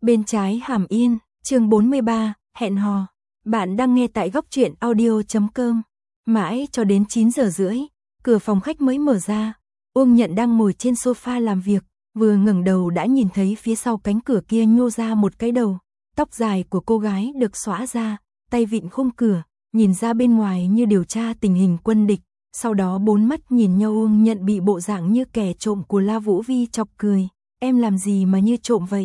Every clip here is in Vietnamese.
Bên trái Hàm Yên, chương 43, hẹn hò. Bạn đang nghe tại góc truyện audio.com. Mãi cho đến 9 giờ rưỡi, cửa phòng khách mới mở ra. Uông Nhận đang ngồi trên sofa làm việc, vừa ngẩng đầu đã nhìn thấy phía sau cánh cửa kia nhô ra một cái đầu. Tóc dài của cô gái được xõa ra, tay vịn khung cửa, nhìn ra bên ngoài như điều tra tình hình quân địch. Sau đó bốn mắt nhìn nhau. Uông Nhận bị bộ dạng như kẻ trộm của La Vũ Vi chọc cười. Em làm gì mà như trộm vậy?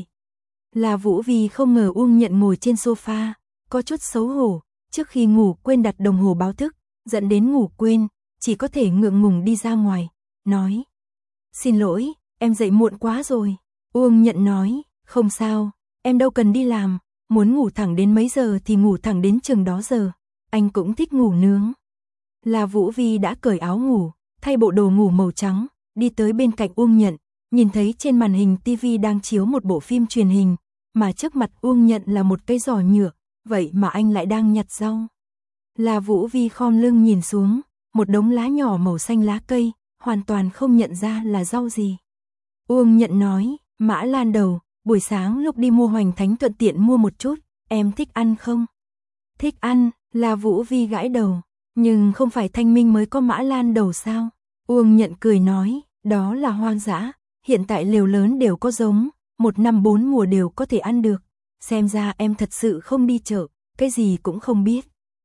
La Vũ Vi không ngờ Uông Nhận ngồi trên sofa, có chút xấu hổ, trước khi ngủ quên đặt đồng hồ báo thức, dẫn đến ngủ quên, chỉ có thể ngượng ngùng đi ra ngoài, nói: "Xin lỗi, em dậy muộn quá rồi." Uông Nhận nói: "Không sao, em đâu cần đi làm, muốn ngủ thẳng đến mấy giờ thì ngủ thẳng đến chừng đó giờ, anh cũng thích ngủ nướng." La Vũ Vi đã cởi áo ngủ, thay bộ đồ ngủ màu trắng, đi tới bên cạnh Uông Nhận, nhìn thấy trên màn hình TV đang chiếu một bộ phim truyền hình, mà trước mặt Uông Nhận là một cái giỏ nhựa, vậy mà anh lại đang nhặt rau. La Vũ Vi khom lưng nhìn xuống, một đống lá nhỏ màu xanh lá cây, hoàn toàn không nhận ra là rau gì. Uông Nhận nói: "Mã lan đầu, buổi sáng lúc đi mua hoành thánh thuận tiện mua một chút, em thích ăn không?" "Thích ăn." La Vũ Vi gãi đầu, "Nhưng không phải Thanh Minh mới có mã lan đầu sao?" Uông Nhận cười nói: "Đó là hoang dã, hiện tại lều lớn đều có giống, một năm 4 mùa đều có thể ăn được. Xem ra em thật sự không đi chợ, cái gì cũng không biết."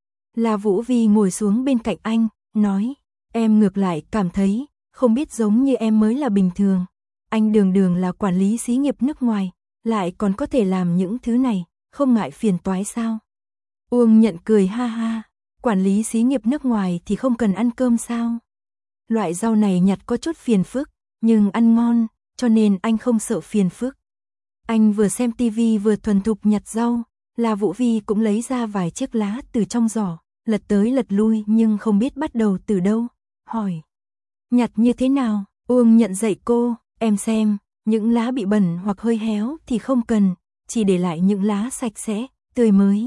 La Vũ Vi ngồi xuống bên cạnh anh, nói: "Em ngược lại cảm thấy, không biết giống như em mới là bình thường. Anh đường đường là quản lý xí nghiệp nước ngoài, lại còn có thể làm những thứ này, không ngại phiền toái sao?" Uông Nhận cười ha ha: "Quản lý xí nghiệp nước ngoài thì không cần ăn cơm sao? Loại rau này nhặt có chút phiền phức, nhưng ăn ngon, cho nên anh không sợ phiền phức." Anh vừa xem tivi vừa thuần thục nhặt rau. La Vũ Vi cũng lấy ra vài chiếc lá từ trong giỏ, lật tới lật lui nhưng không biết bắt đầu từ đâu, hỏi: "Nhặt như thế nào?" Uông Nhận dạy cô: "Em xem, những lá bị bẩn hoặc hơi héo thì không cần, chỉ để lại những lá sạch sẽ, tươi mới."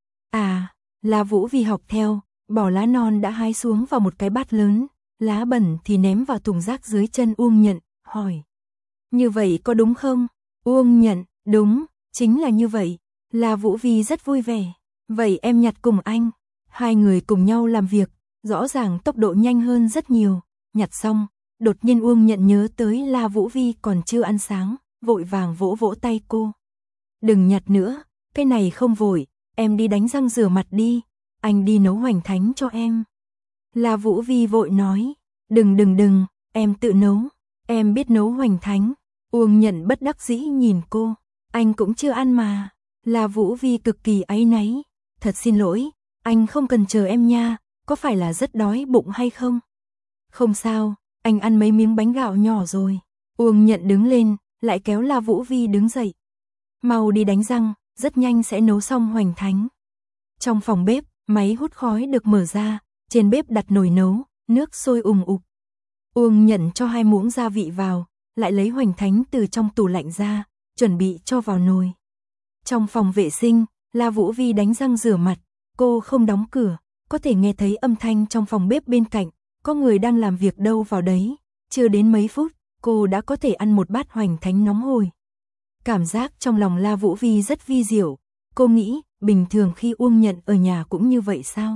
"À." La Vũ Vi học theo, bỏ lá non đã hái xuống vào một cái bát lớn, lá bẩn thì ném vào thùng rác dưới chân Uông Nhận, hỏi: "Như vậy có đúng không?" Uông Nhận: "Đúng, chính là như vậy." La Vũ Vi rất vui vẻ: "Vậy em nhặt cùng anh." Hai người cùng nhau làm việc, rõ ràng tốc độ nhanh hơn rất nhiều. Nhặt xong, đột nhiên Uông Nhận nhớ tới La Vũ Vi còn chưa ăn sáng, vội vàng vỗ vỗ tay cô: "Đừng nhặt nữa, cái này không vội, em đi đánh răng rửa mặt đi, anh đi nấu hoành thánh cho em." La Vũ Vi vội nói: Đừng, em tự nấu, em biết nấu hoành thánh." Uông Nhận bất đắc dĩ nhìn cô: "Anh cũng chưa ăn mà." La Vũ Vi cực kỳ áy náy: "Thật xin lỗi, anh không cần chờ em nha, có phải là rất đói bụng hay không?" "Không sao, anh ăn mấy miếng bánh gạo nhỏ rồi." Uông Nhận đứng lên, lại kéo La Vũ Vi đứng dậy: "Mau đi đánh răng, rất nhanh sẽ nấu xong hoành thánh." Trong phòng bếp, máy hút khói được mở ra, trên bếp đặt nồi nấu, nước sôi ùm ục. Uông Nhận cho 2 muỗng gia vị vào, lại lấy hoành thánh từ trong tủ lạnh ra, chuẩn bị cho vào nồi. Trong phòng vệ sinh, La Vũ Vi đánh răng rửa mặt, cô không đóng cửa, có thể nghe thấy âm thanh trong phòng bếp bên cạnh, có người đang làm việc đâu vào đấy, chưa đến mấy phút, cô đã có thể ăn một bát hoành thánh nóng hổi. Cảm giác trong lòng La Vũ Vi rất vi diệu, cô nghĩ, bình thường khi Uông Nhận ở nhà cũng như vậy sao?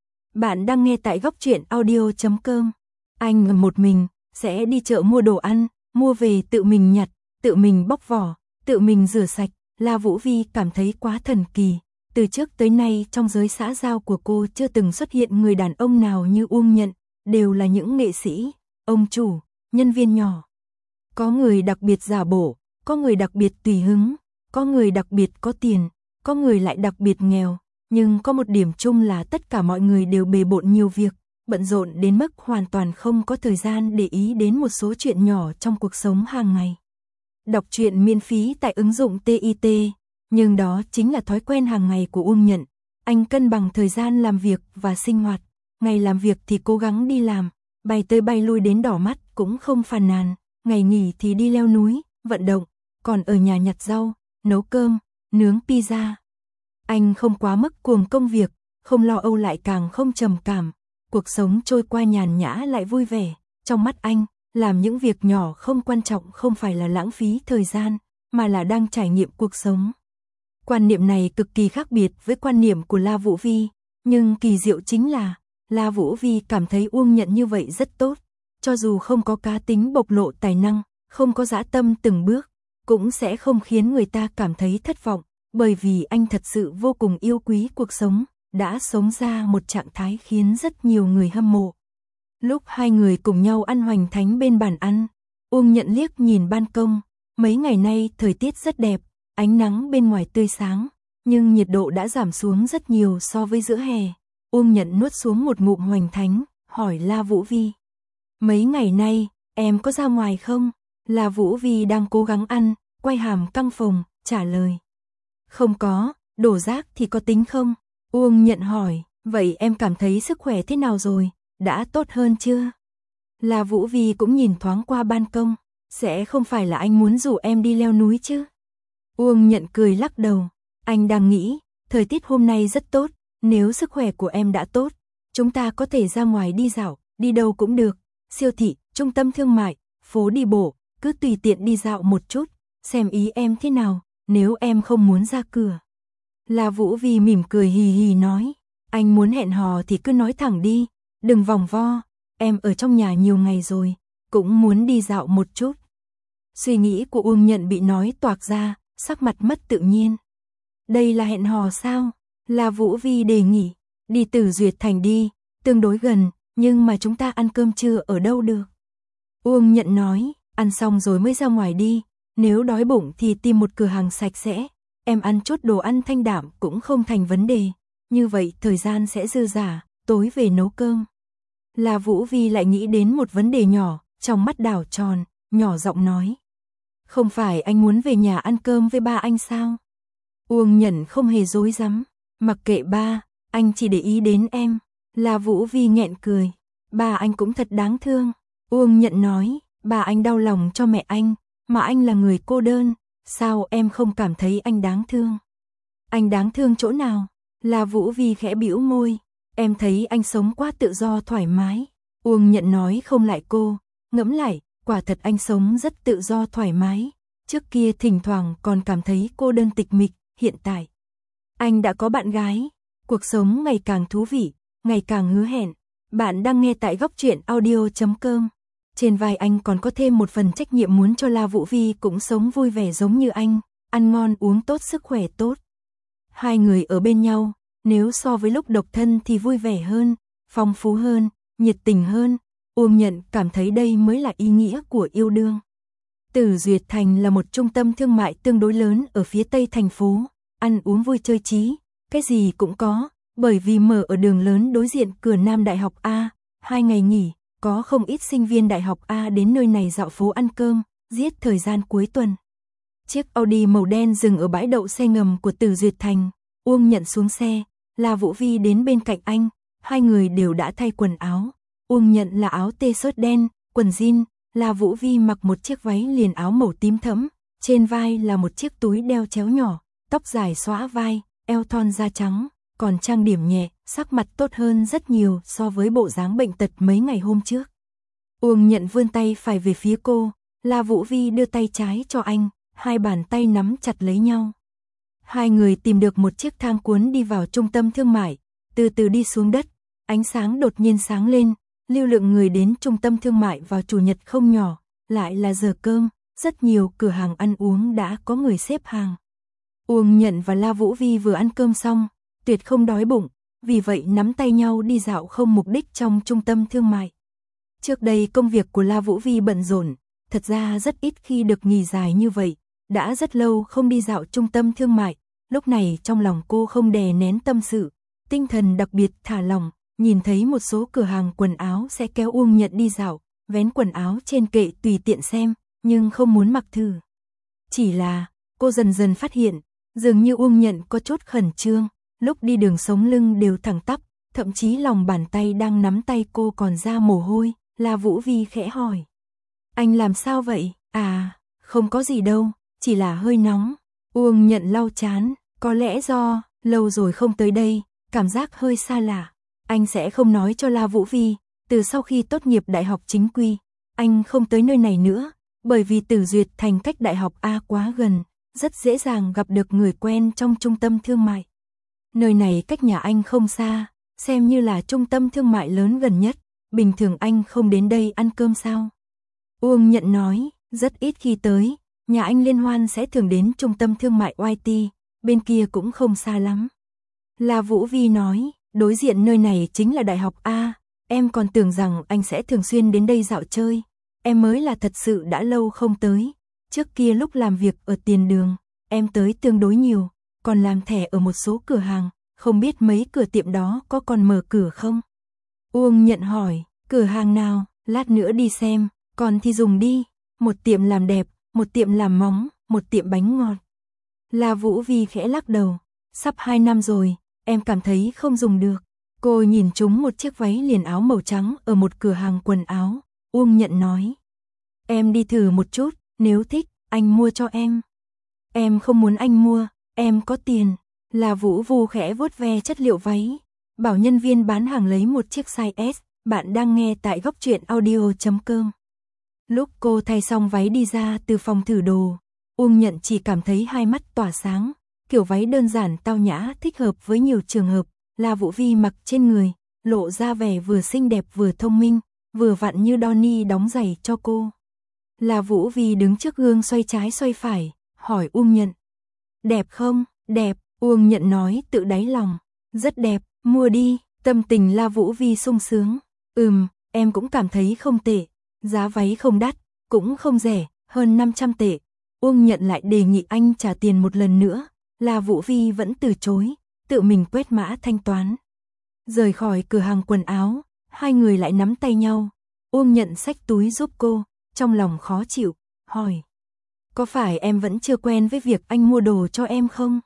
Bạn đang nghe tại góc truyện audio.com. Anh một mình, sẽ đi chợ mua đồ ăn, mua về tự mình nhặt, tự mình bóc vỏ, tự mình rửa sạch. La Vũ Vi cảm thấy quá thần kỳ. Từ trước tới nay trong giới xã giao của cô chưa từng xuất hiện người đàn ông nào như Uông Nhận, đều là những nghệ sĩ, ông chủ, nhân viên nhỏ. Có người đặc biệt giả bộ, có người đặc biệt tùy hứng, có người đặc biệt có tiền, có người lại đặc biệt nghèo, nhưng có một điểm chung là tất cả mọi người đều bề bộn nhiều việc, bận rộn đến mức hoàn toàn không có thời gian để ý đến một số chuyện nhỏ trong cuộc sống hàng ngày. Đọc truyện miễn phí tại ứng dụng TIT, nhưng đó chính là thói quen hàng ngày của Uông Nhận. Anh cân bằng thời gian làm việc và sinh hoạt, ngày làm việc thì cố gắng đi làm, bay tới bay lui đến đỏ mắt cũng không phàn nàn, ngày nghỉ thì đi leo núi, vận động, còn ở nhà nhặt rau, nấu cơm, nướng pizza. Anh không quá mức cuồng công việc, không lo âu lại càng không trầm cảm, cuộc sống trôi qua nhàn nhã lại vui vẻ. Trong mắt anh, làm những việc nhỏ không quan trọng không phải là lãng phí thời gian, mà là đang trải nghiệm cuộc sống. Quan niệm này cực kỳ khác biệt với quan niệm của La Vũ Vi, nhưng kỳ diệu chính là La Vũ Vi cảm thấy Uông Nhận như vậy rất tốt, cho dù không có cá tính bộc lộ tài năng, không có dã tâm từng bước, cũng sẽ không khiến người ta cảm thấy thất vọng, bởi vì anh thật sự vô cùng yêu quý cuộc sống, đã sống ra một trạng thái khiến rất nhiều người hâm mộ. Lúc hai người cùng nhau ăn hoành thánh bên bàn ăn, Uông Nhận liếc nhìn ban công, mấy ngày nay thời tiết rất đẹp, ánh nắng bên ngoài tươi sáng, nhưng nhiệt độ đã giảm xuống rất nhiều so với giữa hè. Uông Nhận nuốt xuống một ngụm hoành thánh, hỏi La Vũ Vi. Mấy ngày nay, em có ra ngoài không? La Vũ Vi đang cố gắng ăn, quay hàm căng phồng, trả lời. Không có, đổ rác thì có tính không? Uông Nhận hỏi, vậy em cảm thấy sức khỏe thế nào rồi? Đã tốt hơn chưa? La Vũ Vi cũng nhìn thoáng qua ban công, sẽ không phải là anh muốn rủ em đi leo núi chứ? Uông Nhận cười lắc đầu, anh đang nghĩ, thời tiết hôm nay rất tốt, nếu sức khỏe của em đã tốt, chúng ta có thể ra ngoài đi dạo, đi đâu cũng được, siêu thị, trung tâm thương mại, phố đi bộ, cứ tùy tiện đi dạo một chút, xem ý em thế nào, nếu em không muốn ra cửa. La Vũ Vi mỉm cười hì hì nói, anh muốn hẹn hò thì cứ nói thẳng đi, đừng vòng vo, em ở trong nhà nhiều ngày rồi, cũng muốn đi dạo một chút. Suy nghĩ của Uông Nhận bị nói toạc ra, sắc mặt mất tự nhiên. Đây là hẹn hò sao? La Vũ Vi đề nghị, đi Tử Duyệt Thành đi, tương đối gần, nhưng mà chúng ta ăn cơm trưa ở đâu được? Uông Nhận nói, ăn xong rồi mới ra ngoài đi, nếu đói bụng thì tìm một cửa hàng sạch sẽ, em ăn chút đồ ăn thanh đạm cũng không thành vấn đề, như vậy thời gian sẽ dư dả, tối về nấu cơm. La Vũ Vi lại nghĩ đến một vấn đề nhỏ, trong mắt đảo tròn, nhỏ giọng nói. Không phải anh muốn về nhà ăn cơm với ba anh sao? Uông Nhận không hề dối rắm, mặc kệ ba, anh chỉ để ý đến em. La Vũ Vi nghẹn cười, ba anh cũng thật đáng thương. Uông Nhận nói, ba anh đau lòng cho mẹ anh, mà anh là người cô đơn, sao em không cảm thấy anh đáng thương? Anh đáng thương chỗ nào? La Vũ Vi khẽ bĩu môi, em thấy anh sống quá tự do thoải mái. Uông Nhận nói không lại cô, ngẫm lại, quả thật anh sống rất tự do thoải mái, trước kia thỉnh thoảng còn cảm thấy cô đơn tịch mịch, hiện tại anh đã có bạn gái, cuộc sống ngày càng thú vị, ngày càng hứa hẹn. Bạn đang nghe tại Góc Truyện Audio.com. Trên vai anh còn có thêm một phần trách nhiệm muốn cho La Vũ Vi cũng sống vui vẻ giống như anh, ăn ngon uống tốt sức khỏe tốt. Hai người ở bên nhau, nếu so với lúc độc thân thì vui vẻ hơn, phong phú hơn, nhiệt tình hơn. Uông Nhận cảm thấy đây mới là ý nghĩa của yêu đương. Tử Duyệt Thành là một trung tâm thương mại tương đối lớn ở phía tây thành phố, ăn uống vui chơi trí, cái gì cũng có, bởi vì mở ở đường lớn đối diện cửa Nam Đại học A, 2 ngày nghỉ, có không ít sinh viên Đại học A đến nơi này dạo phố ăn cơm, giết thời gian cuối tuần. Chiếc Audi màu đen dừng ở bãi đậu xe ngầm của Tử Duyệt Thành, Uông Nhận xuống xe, La Vũ Vi đến bên cạnh anh, hai người đều đã thay quần áo. Uông Nhận là áo t-shirt đen, quần jean, La Vũ Vi mặc một chiếc váy liền áo màu tím thẫm, trên vai là một chiếc túi đeo chéo nhỏ, tóc dài xõa vai, eo thon da trắng, còn trang điểm nhẹ, sắc mặt tốt hơn rất nhiều so với bộ dáng bệnh tật mấy ngày hôm trước. Uông Nhận vươn tay phải về phía cô, La Vũ Vi đưa tay trái cho anh, hai bàn tay nắm chặt lấy nhau. Hai người tìm được một chiếc thang cuốn đi vào trung tâm thương mại, từ từ đi xuống đất, ánh sáng đột nhiên sáng lên, lưu lượng người đến trung tâm thương mại vào chủ nhật không nhỏ, lại là giờ cơm, rất nhiều cửa hàng ăn uống đã có người xếp hàng. Uông Nhận và La Vũ Vi vừa ăn cơm xong, tuyệt không đói bụng, vì vậy nắm tay nhau đi dạo không mục đích trong trung tâm thương mại. Trước đây công việc của La Vũ Vi bận rộn, thật ra rất ít khi được nghỉ dài như vậy, đã rất lâu không đi dạo trung tâm thương mại, lúc này trong lòng cô không đè nén tâm sự, tinh thần đặc biệt thả lỏng, nhìn thấy một số cửa hàng quần áo sẽ kéo Uông Nhận đi dạo, vén quần áo trên kệ tùy tiện xem, nhưng không muốn mặc thử. Chỉ là, cô dần dần phát hiện, dường như Uông Nhận có chút khẩn trương, lúc đi đường sống lưng đều thẳng tắp, thậm chí lòng bàn tay đang nắm tay cô còn ra mồ hôi. La Vũ Vi khẽ hỏi. Anh làm sao vậy? À, không có gì đâu, chỉ là hơi nóng. Uông Nhận lau chán, có lẽ do lâu rồi không tới đây, cảm giác hơi xa lạ. Anh sẽ không nói cho La Vũ Vi, từ sau khi tốt nghiệp đại học chính quy, anh không tới nơi này nữa, Bởi vì Tử Duyệt Thành cách Đại học A quá gần, rất dễ dàng gặp được người quen trong trung tâm thương mại. Nơi này cách nhà anh không xa, xem như là trung tâm thương mại lớn gần nhất, bình thường anh không đến đây ăn cơm sao? Uông Nhận nói, rất ít khi tới, nhà anh liên hoan sẽ thường đến trung tâm thương mại YT, bên kia cũng không xa lắm. La Vũ Vi nói, đối diện nơi này chính là Đại học A, em còn tưởng rằng anh sẽ thường xuyên đến đây dạo chơi, em mới là thật sự đã lâu không tới. Trước kia lúc làm việc ở tiền đường, em tới tương đối nhiều, còn làm thẻ ở một số cửa hàng, không biết mấy cửa tiệm đó có còn mở cửa không? Uông Nhận hỏi, cửa hàng nào, lát nữa đi xem, còn thì dùng đi, một tiệm làm đẹp, một tiệm làm móng, một tiệm bánh ngọt. La Vũ Vi khẽ lắc đầu, sắp 2 năm rồi, em cảm thấy không dùng được. Cô nhìn trúng một chiếc váy liền áo màu trắng ở một cửa hàng quần áo, Uông Nhận nói. Em đi thử một chút, nếu thích, anh mua cho em. Em không muốn anh mua, em có tiền. La Vũ Vi khẽ vuốt ve chất liệu váy, bảo nhân viên bán hàng lấy một chiếc size S. Bạn đang nghe tại Góc Truyện Audio.com. Lúc cô thay xong váy đi ra từ phòng thử đồ, Uông Nhận chỉ cảm thấy hai mắt tỏa sáng, kiểu váy đơn giản tao nhã thích hợp với nhiều trường hợp, La Vũ Vi mặc trên người, lộ ra vẻ vừa xinh đẹp vừa thông minh, vừa vặn như Donnie đóng giày cho cô. La Vũ Vi đứng trước gương xoay trái xoay phải, hỏi Uông Nhận. Đẹp không? Đẹp, Uông Nhận nói tự đáy lòng. Rất đẹp, mua đi, tâm tình La Vũ Vi sung sướng. Em cũng cảm thấy không tệ, giá váy không đắt, cũng không rẻ, hơn 500 tệ. Uông Nhận lại đề nghị anh trả tiền một lần nữa, La Vũ Vi vẫn từ chối, tự mình quét mã thanh toán. Rời khỏi cửa hàng quần áo, hai người lại nắm tay nhau. Uông Nhận xách túi giúp cô, trong lòng khó chịu, hỏi. Có phải em vẫn chưa quen với việc anh mua đồ cho em không?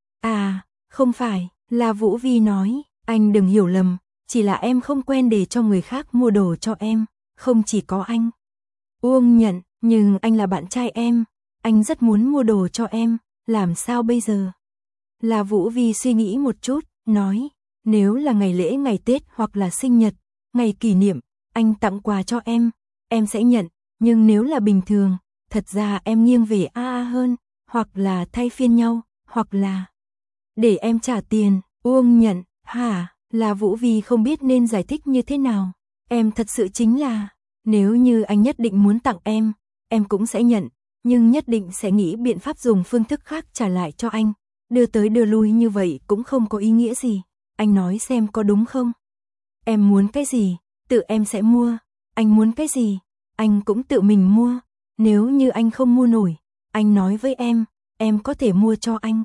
À, không phải, La Vũ Vi nói, anh đừng hiểu lầm, chỉ là em không quen để cho người khác mua đồ cho em, không chỉ có anh. Uông Nhận, nhưng anh là bạn trai em, anh rất muốn mua đồ cho em, làm sao bây giờ? La Vũ Vi suy nghĩ một chút, nói, nếu là ngày lễ ngày Tết hoặc là sinh nhật, ngày kỷ niệm, anh tặng quà cho em sẽ nhận, nhưng nếu là bình thường, thật ra em nghiêng về AA hơn, hoặc là thay phiên nhau, hoặc là để em trả tiền. Uông Nhận, hả? La Vũ Vi không biết nên giải thích như thế nào. Em thật sự chính là, nếu như anh nhất định muốn tặng em cũng sẽ nhận, nhưng nhất định sẽ nghĩ biện pháp dùng phương thức khác trả lại cho anh. Đưa tới đưa lui như vậy cũng không có ý nghĩa gì. Anh nói xem có đúng không? Em muốn cái gì, tự em sẽ mua. Anh muốn cái gì, anh cũng tự mình mua. Nếu như anh không mua nổi, anh nói với em có thể mua cho anh.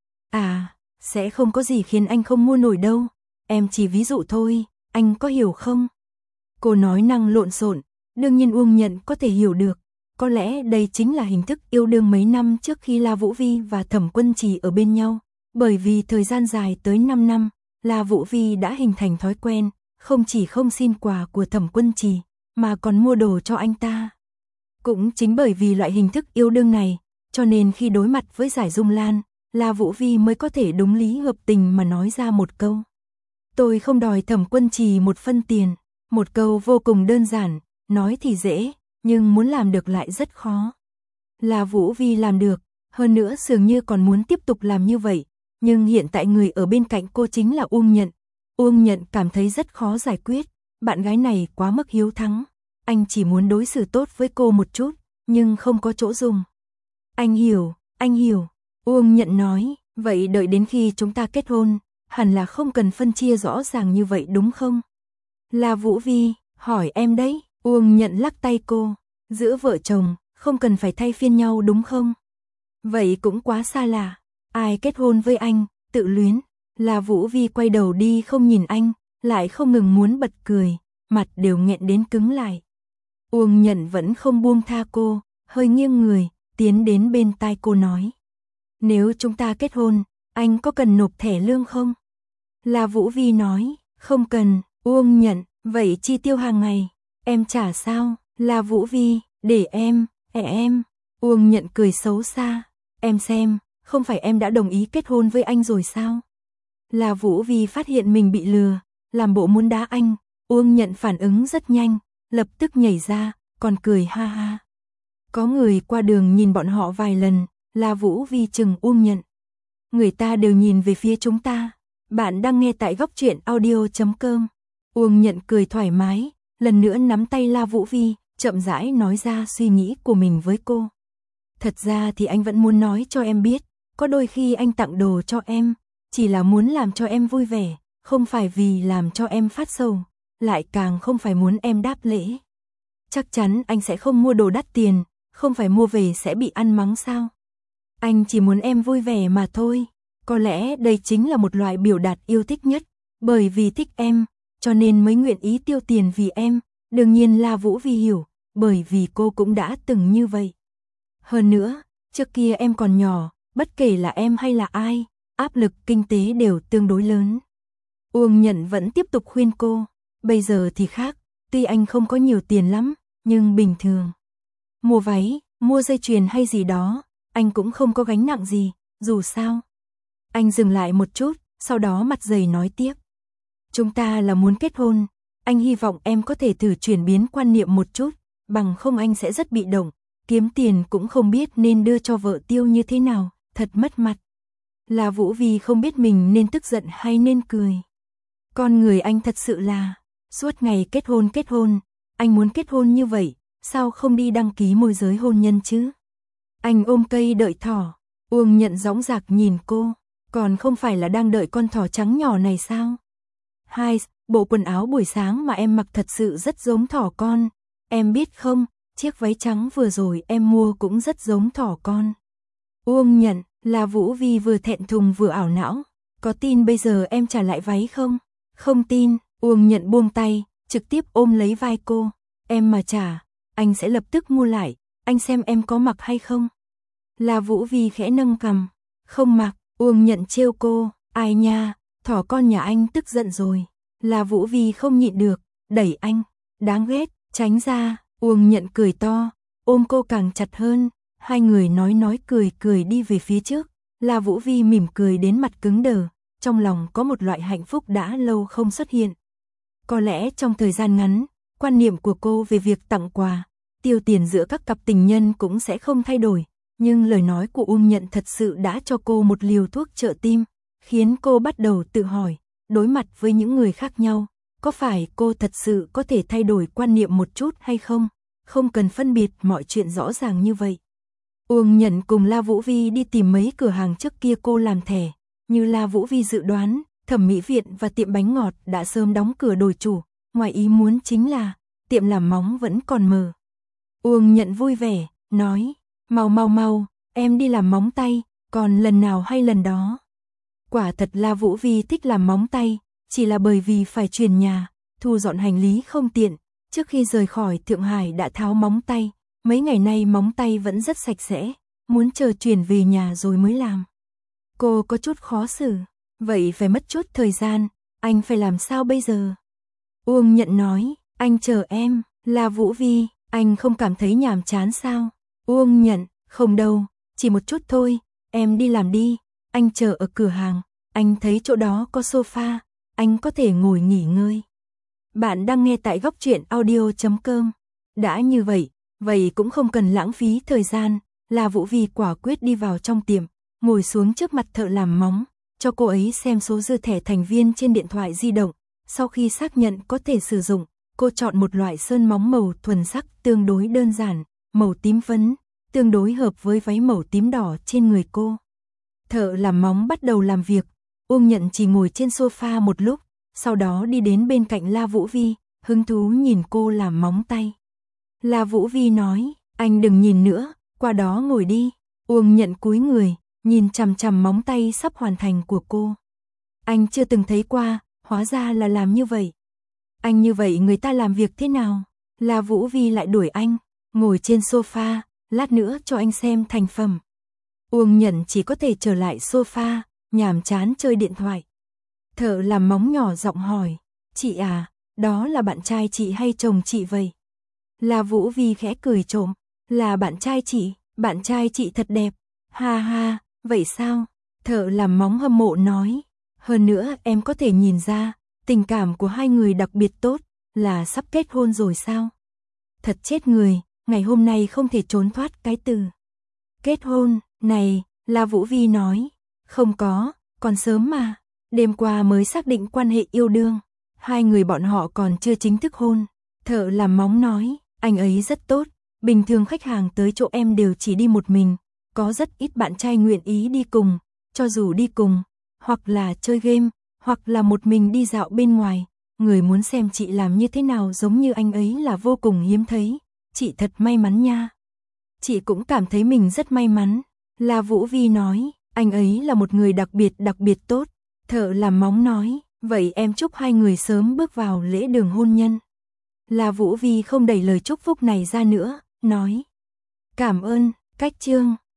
À, sẽ không có gì khiến anh không mua nổi đâu. Em chỉ ví dụ thôi, anh có hiểu không? Cô nói năng lộn xộn, đương nhiên Uông Nhận có thể hiểu được. Có lẽ đây chính là hình thức yêu đương mấy năm trước khi La Vũ Vi và Thẩm Quân Trì ở bên nhau. Bởi vì thời gian dài tới 5 năm, La Vũ Vi đã hình thành thói quen, không chỉ không xin quà của Thẩm Quân Trì, mà còn mua đồ cho anh ta. Cũng chính bởi vì loại hình thức yêu đương này, cho nên khi đối mặt với Giải Dung Lan, La Vũ Vi mới có thể đúng lý hợp tình mà nói ra một câu. Tôi không đòi Thẩm Quân Trì một phân tiền. Một câu vô cùng đơn giản, nói thì dễ, nhưng muốn làm được lại rất khó. La Vũ Vi làm được, hơn nữa dường như còn muốn tiếp tục làm như vậy, nhưng hiện tại người ở bên cạnh cô chính là Uông Nhận. Uông Nhận cảm thấy rất khó giải quyết, bạn gái này quá mức hiếu thắng. Anh chỉ muốn đối xử tốt với cô một chút, nhưng không có chỗ dùng. Anh hiểu. Uông Nhận nói, vậy đợi đến khi chúng ta kết hôn, hẳn là không cần phân chia rõ ràng như vậy đúng không? La Vũ Vi, hỏi em đấy. Uông Nhận lắc tay cô, giữa vợ chồng, không cần phải thay phiên nhau đúng không? Vậy cũng quá xa lạ, ai kết hôn với anh, tự luyến. La Vũ Vi quay đầu đi không nhìn anh, lại không ngừng muốn bật cười, mặt đều nghẹn đến cứng lại. Uông Nhận vẫn không buông tha cô, hơi nghiêng người, tiến đến bên tai cô nói. Nếu chúng ta kết hôn, anh có cần nộp thẻ lương không? La Vũ Vi nói, không cần. Uông Nhận, vậy chi tiêu hàng ngày, em trả sao? La Vũ Vi, để em. Uông Nhận cười xấu xa, em xem, không phải em đã đồng ý kết hôn với anh rồi sao? La Vũ Vi phát hiện mình bị lừa, làm bộ muốn đá anh. Uông Nhận phản ứng rất nhanh, lập tức nhảy ra, còn cười ha ha. Có người qua đường nhìn bọn họ vài lần, La Vũ Vi chừng Uông Nhận. Người ta đều nhìn về phía chúng ta. Bạn đang nghe tại góc truyện audio.com. Uông Nhận cười thoải mái, lần nữa nắm tay La Vũ Vi, chậm rãi nói ra suy nghĩ của mình với cô. Thật ra thì anh vẫn muốn nói cho em biết, có đôi khi anh tặng đồ cho em, chỉ là muốn làm cho em vui vẻ, không phải vì làm cho em phát sầu, lại càng không phải muốn em đáp lễ. Chắc chắn anh sẽ không mua đồ đắt tiền, không phải mua về sẽ bị ăn mắng sao? Anh chỉ muốn em vui vẻ mà thôi. Có lẽ đây chính là một loại biểu đạt yêu thích nhất, bởi vì thích em, cho nên mới nguyện ý tiêu tiền vì em. Đương nhiên La Vũ Vi hiểu, bởi vì cô cũng đã từng như vậy. Hơn nữa, trước kia em còn nhỏ, bất kể là em hay là ai, áp lực kinh tế đều tương đối lớn. Uông Nhận vẫn tiếp tục khuyên cô, bây giờ thì khác, tuy anh không có nhiều tiền lắm, nhưng bình thường. Mua váy, mua dây chuyền hay gì đó, anh cũng không có gánh nặng gì, dù sao. Anh dừng lại một chút, sau đó mặt dày nói tiếp. Chúng ta là muốn kết hôn, anh hy vọng em có thể thử chuyển biến quan niệm một chút, bằng không anh sẽ rất bị động, kiếm tiền cũng không biết nên đưa cho vợ tiêu như thế nào, thật mất mặt. La Vũ Vi không biết mình nên tức giận hay nên cười. Con người anh thật sự là, suốt ngày kết hôn, anh muốn kết hôn như vậy, sao không đi đăng ký môi giới hôn nhân chứ? Anh ôm cây đợi thỏ, Uông Nhận dõng dạc nhìn cô, còn không phải là đang đợi con thỏ trắng nhỏ này sao? Hai, bộ quần áo buổi sáng mà em mặc thật sự rất giống thỏ con, em biết không, chiếc váy trắng vừa rồi em mua cũng rất giống thỏ con. Uông Nhận, La Vũ Vi vừa thẹn thùng vừa ảo não, có tin bây giờ em trả lại váy không? Không tin, Uông Nhận buông tay, trực tiếp ôm lấy vai cô, em mà trả, anh sẽ lập tức mua lại, anh xem em có mặc hay không? La Vũ Vi khẽ nâng cằm, không mặc, Uông Nhận trêu cô, ai nha, thỏ con nhà anh tức giận rồi. La Vũ Vi không nhịn được, đẩy anh, đáng ghét, tránh ra, Uông Nhận cười to, ôm cô càng chặt hơn, hai người nói cười đi về phía trước. La Vũ Vi mỉm cười đến mặt cứng đờ, trong lòng có một loại hạnh phúc đã lâu không xuất hiện. Có lẽ trong thời gian ngắn, quan niệm của cô về việc tặng quà, tiêu tiền giữa các cặp tình nhân cũng sẽ không thay đổi, nhưng lời nói của Uông Nhận thật sự đã cho cô một liều thuốc trợ tim, khiến cô bắt đầu tự hỏi, đối mặt với những người khác nhau, có phải cô thật sự có thể thay đổi quan niệm một chút hay không? Không cần phân biệt mọi chuyện rõ ràng như vậy. Uông Nhận cùng La Vũ Vi đi tìm mấy cửa hàng trước kia cô làm thẻ, như La Vũ Vi dự đoán, thẩm mỹ viện và tiệm bánh ngọt đã sớm đóng cửa đổi chủ, ngoài ý muốn chính là tiệm làm móng vẫn còn mở. Uông Nhận vui vẻ, nói, mau, em đi làm móng tay, còn lần nào hay lần đó. Quả thật La Vũ Vi thích làm móng tay, chỉ là bởi vì phải chuyển nhà, thu dọn hành lý không tiện, trước khi rời khỏi Thượng Hải đã tháo móng tay, mấy ngày nay móng tay vẫn rất sạch sẽ, muốn chờ chuyển về nhà rồi mới làm. Cô có chút khó xử, vậy phải mất chút thời gian, anh phải làm sao bây giờ? Uông Nhận nói, anh chờ em, La Vũ Vi, anh không cảm thấy nhàm chán sao? Uông Nhận, không đâu, chỉ một chút thôi, em đi làm đi, anh chờ ở cửa hàng, anh thấy chỗ đó có sofa, anh có thể ngồi nghỉ ngơi. Bạn đang nghe tại góc truyện audio.com. Đã như vậy cũng không cần lãng phí thời gian, La Vũ Vi quả quyết đi vào trong tiệm, ngồi xuống trước mặt thợ làm móng, cho cô ấy xem số dư thẻ thành viên trên điện thoại di động. Sau khi xác nhận có thể sử dụng, cô chọn một loại sơn móng màu thuần sắc tương đối đơn giản, màu tím phấn, tương đối hợp với váy màu tím đỏ trên người cô. Thợ làm móng bắt đầu làm việc, Uông Nhận chỉ ngồi trên sofa một lúc, sau đó đi đến bên cạnh La Vũ Vi, hứng thú nhìn cô làm móng tay. La Vũ Vi nói, anh đừng nhìn nữa, qua đó ngồi đi. Uông Nhận cúi người, nhìn chằm chằm móng tay sắp hoàn thành của cô. Anh chưa từng thấy qua, hóa ra là làm như vậy. Anh như vậy người ta làm việc thế nào? La Vũ Vi lại đuổi anh, ngồi trên sofa, lát nữa cho anh xem thành phẩm. Uông Nhận chỉ có thể trở lại sofa, nhàm chán chơi điện thoại. Thợ làm móng nhỏ giọng hỏi, chị à, đó là bạn trai chị hay chồng chị vậy? La Vũ Vi khẽ cười trộm, là bạn trai chị thật đẹp. Ha ha, vậy sao? Thợ làm móng hâm mộ nói, hơn nữa em có thể nhìn ra, tình cảm của hai người đặc biệt tốt, là sắp kết hôn rồi sao? Thật chết người, ngày hôm nay không thể trốn thoát cái từ kết hôn này, La Vũ Vi nói. Không có, còn sớm mà, đêm qua mới xác định quan hệ yêu đương, hai người bọn họ còn chưa chính thức hôn. Thợ làm móng nói, anh ấy rất tốt, bình thường khách hàng tới chỗ em đều chỉ đi một mình, có rất ít bạn trai nguyện ý đi cùng, cho dù đi cùng, hoặc là chơi game, hoặc là một mình đi dạo bên ngoài, người muốn xem chị làm như thế nào giống như anh ấy là vô cùng hiếm thấy, chị thật may mắn nha. Chị cũng cảm thấy mình rất may mắn, La Vũ Vi nói, anh ấy là một người đặc biệt tốt. Thợ làm móng nói, vậy em chúc hai người sớm bước vào lễ đường hôn nhân. La Vũ Vi không đẩy lời chúc phúc này ra nữa, nói, cảm ơn, cách chương.